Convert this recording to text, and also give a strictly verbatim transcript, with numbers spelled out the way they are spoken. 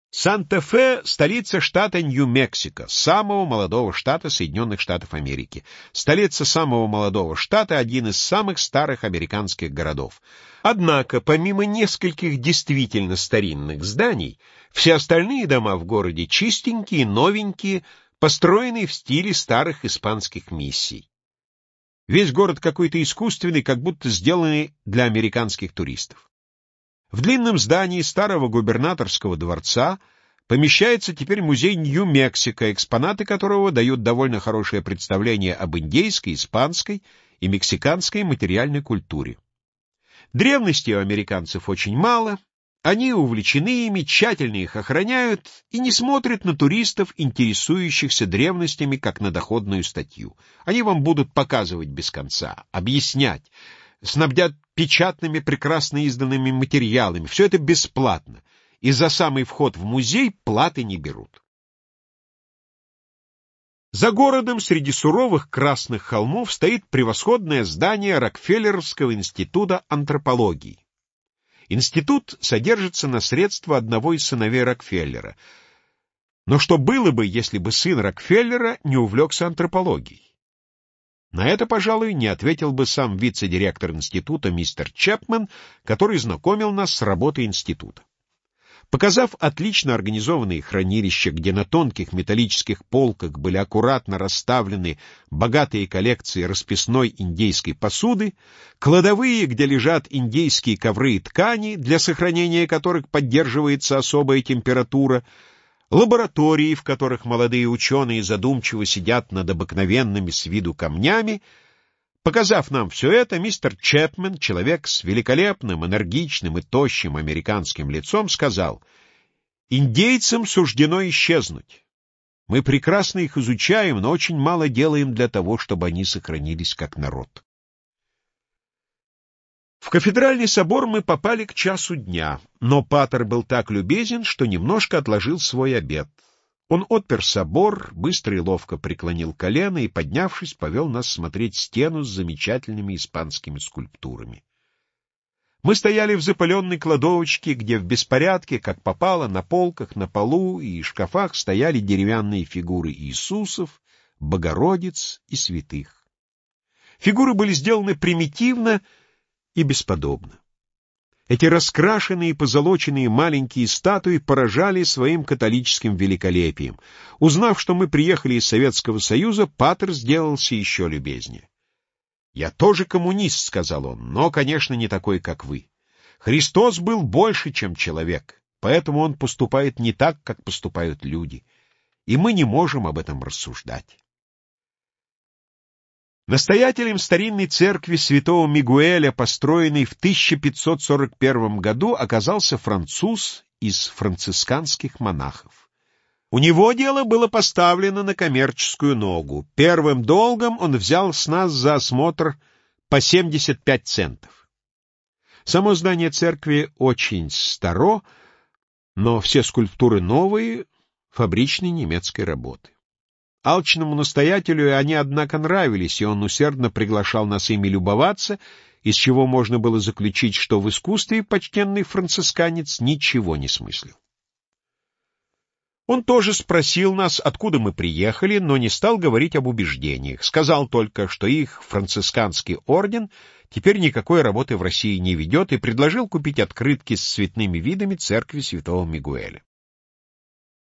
Санта-Фе — столица штата Нью-Мексико, самого молодого штата Соединенных Штатов Америки. Столица самого молодого штата — один из самых старых американских городов. Однако, помимо нескольких действительно старинных зданий, все остальные дома в городе чистенькие, новенькие, построенные в стиле старых испанских миссий. Весь город какой-то искусственный, как будто сделанный для американских туристов. В длинном здании старого губернаторского дворца помещается теперь музей Нью-Мексико, экспонаты которого дают довольно хорошее представление об индейской, испанской и мексиканской материальной культуре. Древностей у американцев очень мало, они увлечены ими, тщательно их охраняют и не смотрят на туристов, интересующихся древностями, как на доходную статью. Они вам будут показывать без конца, объяснять, снабдят печатными, прекрасно изданными материалами. Все это бесплатно, и за самый вход в музей платы не берут. За городом среди суровых красных холмов стоит превосходное здание Рокфеллеровского института антропологии. Институт содержится на средства одного из сыновей Рокфеллера. Но что было бы, если бы сын Рокфеллера не увлекся антропологией? На это, пожалуй, не ответил бы сам вице-директор института мистер Чепмен, который знакомил нас с работой института. Показав отлично организованные хранилища, где на тонких металлических полках были аккуратно расставлены богатые коллекции расписной индейской посуды, кладовые, где лежат индейские ковры и ткани, для сохранения которых поддерживается особая температура, лаборатории, в которых молодые ученые задумчиво сидят над обыкновенными с виду камнями, показав нам все это, мистер Чепмен, человек с великолепным, энергичным и тощим американским лицом, сказал: «Индейцам суждено исчезнуть. Мы прекрасно их изучаем, но очень мало делаем для того, чтобы они сохранились как народ». В кафедральный собор мы попали к часу дня, но патер был так любезен, что немножко отложил свой обед. Он отпер собор, быстро и ловко преклонил колено и, поднявшись, повел нас смотреть стену с замечательными испанскими скульптурами. Мы стояли в запыленной кладовочке, где в беспорядке, как попало, на полках, на полу и шкафах стояли деревянные фигуры Иисусов, Богородиц и святых. Фигуры были сделаны примитивно и бесподобно. Эти раскрашенные и позолоченные маленькие статуи поражали своим католическим великолепием. Узнав, что мы приехали из Советского Союза, патер сделался еще любезнее. «Я тоже коммунист», — сказал он, — «но, конечно, не такой, как вы. Христос был больше, чем человек, поэтому он поступает не так, как поступают люди, и мы не можем об этом рассуждать». Настоятелем старинной церкви святого Мигуэля, построенной в тысяча пятьсот сорок первом году, оказался француз из францисканских монахов. У него дело было поставлено на коммерческую ногу. Первым долгом он взял с нас за осмотр по семьдесят пять центов. Само здание церкви очень старо, но все скульптуры новые, фабричной немецкой работы. Алчному настоятелю они, однако, нравились, и он усердно приглашал нас ими любоваться, из чего можно было заключить, что в искусстве почтенный францисканец ничего не смыслил. Он тоже спросил нас, откуда мы приехали, но не стал говорить об убеждениях. Сказал только, что их францисканский орден теперь никакой работы в России не ведет, и предложил купить открытки с цветными видами церкви святого Мигуэля.